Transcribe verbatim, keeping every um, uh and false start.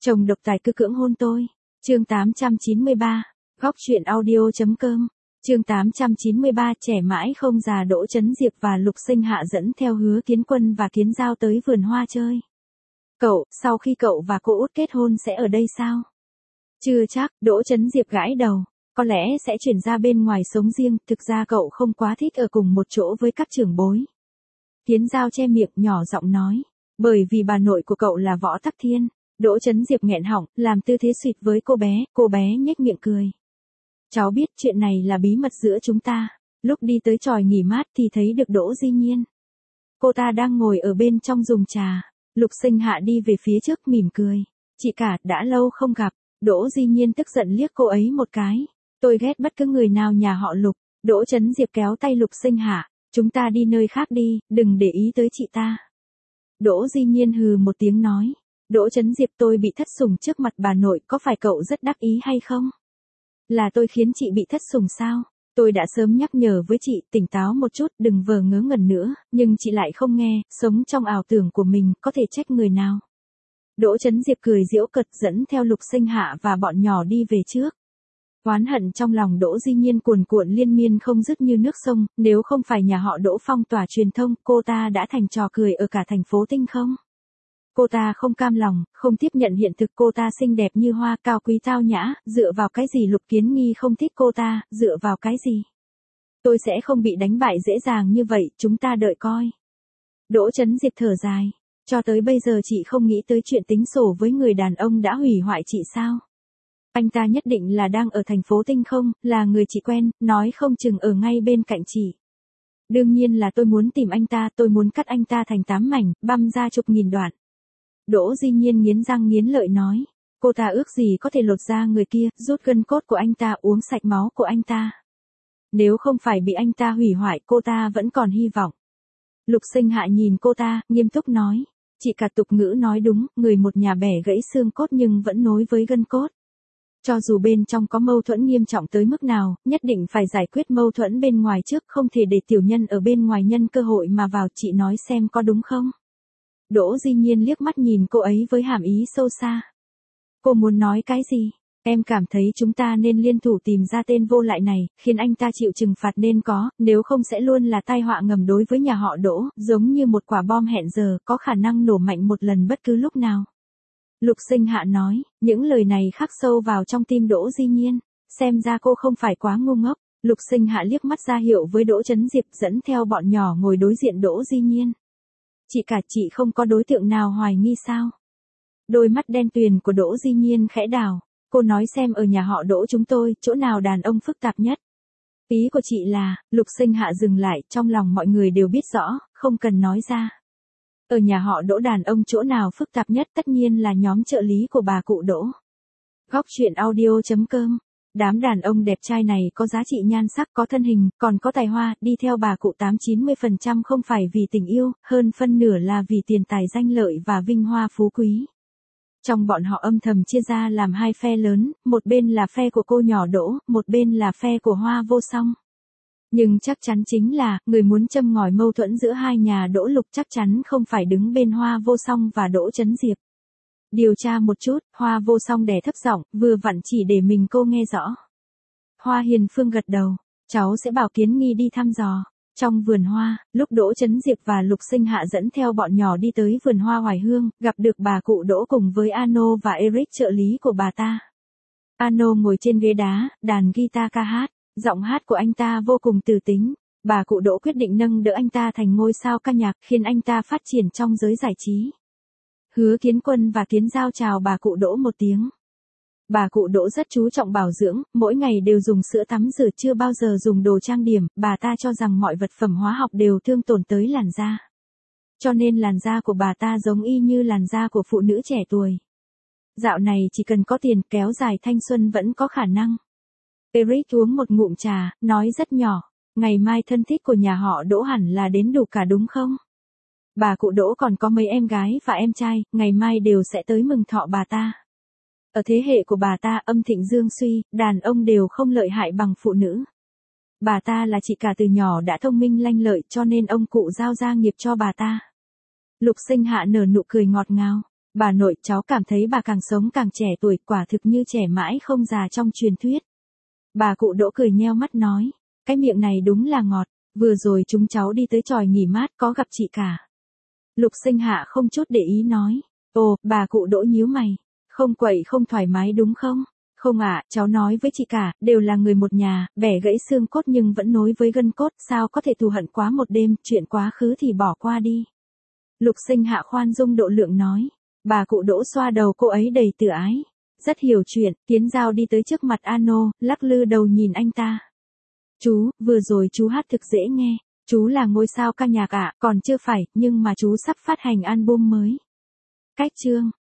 Chồng độc tài cứ cưỡng hôn tôi. Chương tám trăm chín mươi ba, góc truyện audio.com. Chương tám trăm chín mươi ba trẻ mãi không già Đỗ Chấn Diệp và Lục Sinh Hạ dẫn theo Hứa Kiến Quân và Kiến Giao tới vườn hoa chơi. Cậu, sau khi cậu và cô út kết hôn sẽ ở đây sao? Chưa chắc, Đỗ Chấn Diệp gãi đầu. Có lẽ sẽ chuyển ra bên ngoài sống riêng, thực ra cậu không quá thích ở cùng một chỗ với các trưởng bối. Kiến Giao che miệng nhỏ giọng nói. Bởi vì bà nội của cậu là Võ Tắc Thiên. Đỗ Chấn Diệp nghẹn họng, làm tư thế suýt với cô bé, cô bé nhếch miệng cười. Cháu biết chuyện này là bí mật giữa chúng ta. Lúc đi tới chòi nghỉ mát thì thấy được Đỗ Di Nhiên. Cô ta đang ngồi ở bên trong dùng trà. Lục Sinh Hạ đi về phía trước mỉm cười. Chị cả, đã lâu không gặp. Đỗ Di Nhiên tức giận liếc cô ấy một cái. Tôi ghét bất cứ người nào nhà họ Lục. Đỗ Chấn Diệp kéo tay Lục Sinh Hạ. Chúng ta đi nơi khác đi, đừng để ý tới chị ta. Đỗ Di Nhiên hừ một tiếng nói. Đỗ Chấn Diệp, tôi bị thất sủng trước mặt bà nội, có phải cậu rất đắc ý hay không? Là tôi khiến chị bị thất sủng sao? Tôi đã sớm nhắc nhở với chị, tỉnh táo một chút, đừng vờ ngớ ngẩn nữa, nhưng chị lại không nghe, sống trong ảo tưởng của mình, có thể trách người nào. Đỗ Chấn Diệp cười giễu cợt dẫn theo Lục Sinh Hạ và bọn nhỏ đi về trước. Oán hận trong lòng Đỗ Di Nhiên cuồn cuộn liên miên không dứt như nước sông, nếu không phải nhà họ Đỗ phong tỏa truyền thông, cô ta đã thành trò cười ở cả thành phố Tinh không? Cô ta không cam lòng, không tiếp nhận hiện thực, cô ta xinh đẹp như hoa, cao quý tao nhã, dựa vào cái gì Lục Kiến Nghi không thích cô ta, dựa vào cái gì? Tôi sẽ không bị đánh bại dễ dàng như vậy, chúng ta đợi coi. Đỗ Chấn Diệp thở dài, cho tới bây giờ chị không nghĩ tới chuyện tính sổ với người đàn ông đã hủy hoại chị sao? Anh ta nhất định là đang ở thành phố Tinh không, là người chị quen, nói không chừng ở ngay bên cạnh chị. Đương nhiên là tôi muốn tìm anh ta, tôi muốn cắt anh ta thành tám mảnh, băm ra chục nghìn đoạn. Đỗ Di Nhiên nghiến răng nghiến lợi nói. Cô ta ước gì có thể lột da người kia, rút gân cốt của anh ta, uống sạch máu của anh ta. Nếu không phải bị anh ta hủy hoại, cô ta vẫn còn hy vọng. Lục Sinh Hạ nhìn cô ta, nghiêm túc nói. Chị cả tục ngữ nói đúng, người một nhà bẻ gãy xương cốt nhưng vẫn nối với gân cốt. Cho dù bên trong có mâu thuẫn nghiêm trọng tới mức nào, nhất định phải giải quyết mâu thuẫn bên ngoài trước, không thể để tiểu nhân ở bên ngoài nhân cơ hội mà vào, chị nói xem có đúng không? Đỗ Di Nhiên liếc mắt nhìn cô ấy với hàm ý sâu xa. Cô muốn nói cái gì? Em cảm thấy chúng ta nên liên thủ tìm ra tên vô lại này, khiến anh ta chịu trừng phạt nên có, nếu không sẽ luôn là tai họa ngầm đối với nhà họ Đỗ, giống như một quả bom hẹn giờ, có khả năng nổ mạnh một lần bất cứ lúc nào. Lục Sinh Hạ nói, những lời này khắc sâu vào trong tim Đỗ Di Nhiên, xem ra cô không phải quá ngu ngốc. Lục Sinh Hạ liếc mắt ra hiệu với Đỗ Chấn Diệp dẫn theo bọn nhỏ ngồi đối diện Đỗ Di Nhiên. Chị cả, chị không có đối tượng nào hoài nghi sao? Đôi mắt đen tuyền của Đỗ Di Nhiên khẽ đảo, cô nói xem ở nhà họ Đỗ chúng tôi, chỗ nào đàn ông phức tạp nhất? Ý của chị là, Lục Sinh Hạ dừng lại, trong lòng mọi người đều biết rõ, không cần nói ra. Ở nhà họ Đỗ đàn ông chỗ nào phức tạp nhất, tất nhiên là nhóm trợ lý của bà cụ Đỗ. Góc truyện audio.com. Đám đàn ông đẹp trai này có giá trị nhan sắc, có thân hình, còn có tài hoa, đi theo bà cụ tám chín mươi phần trăm không phải vì tình yêu, hơn phân nửa là vì tiền tài danh lợi và vinh hoa phú quý. Trong bọn họ âm thầm chia ra làm hai phe lớn, một bên là phe của cô nhỏ Đỗ, một bên là phe của Hoa Vô Song. Nhưng chắc chắn chính là, người muốn châm ngòi mâu thuẫn giữa hai nhà Đỗ Lục chắc chắn không phải đứng bên Hoa Vô Song và Đỗ Chấn Diệp. Điều tra một chút, Hoa Vô Song đè thấp giọng, vừa vặn chỉ để mình cô nghe rõ. Hoa Hiền Phương gật đầu, cháu sẽ bảo Kiến Nghi đi thăm dò. Trong vườn hoa, lúc Đỗ Chấn Diệp và Lục Sinh Hạ dẫn theo bọn nhỏ đi tới vườn hoa Hoài Hương, gặp được bà cụ Đỗ cùng với Ano và Eric trợ lý của bà ta. Ano ngồi trên ghế đá, đàn guitar ca hát, giọng hát của anh ta vô cùng từ tính. Bà cụ Đỗ quyết định nâng đỡ anh ta thành ngôi sao ca nhạc, khiến anh ta phát triển trong giới giải trí. Hứa Kiến Quân và Kiến Giao chào bà cụ Đỗ một tiếng. Bà cụ Đỗ rất chú trọng bảo dưỡng, mỗi ngày đều dùng sữa tắm rửa, chưa bao giờ dùng đồ trang điểm, bà ta cho rằng mọi vật phẩm hóa học đều thương tổn tới làn da. Cho nên làn da của bà ta giống y như làn da của phụ nữ trẻ tuổi. Dạo này chỉ cần có tiền, kéo dài thanh xuân vẫn có khả năng. Eric uống một ngụm trà, nói rất nhỏ, ngày mai thân thích của nhà họ Đỗ hẳn là đến đủ cả đúng không? Bà cụ Đỗ còn có mấy em gái và em trai, ngày mai đều sẽ tới mừng thọ bà ta. Ở thế hệ của bà ta, âm thịnh dương suy, đàn ông đều không lợi hại bằng phụ nữ. Bà ta là chị cả từ nhỏ đã thông minh lanh lợi, cho nên ông cụ giao gia nghiệp cho bà ta. Lục Sinh Hạ nở nụ cười ngọt ngào. Bà nội, cháu cảm thấy bà càng sống càng trẻ tuổi, quả thực như trẻ mãi không già trong truyền thuyết. Bà cụ Đỗ cười nheo mắt nói, cái miệng này đúng là ngọt, vừa rồi chúng cháu đi tới chòi nghỉ mát có gặp chị cả. Lục Sinh Hạ không chút để ý nói, ồ, bà cụ Đỗ nhíu mày, không quậy không thoải mái đúng không? Không ạ, cháu nói với chị cả, đều là người một nhà, bẻ gãy xương cốt nhưng vẫn nối với gân cốt, sao có thể thù hận quá một đêm, chuyện quá khứ thì bỏ qua đi. Lục Sinh Hạ khoan dung độ lượng nói, bà cụ Đỗ xoa đầu cô ấy đầy tự ái. Rất hiểu chuyện, Kiến Giao đi tới trước mặt Ano, lắc lư đầu nhìn anh ta. Chú, vừa rồi chú hát thực dễ nghe, chú là ngôi sao ca nhạc ạ, còn chưa phải, nhưng mà chú sắp phát hành album mới. Cách chương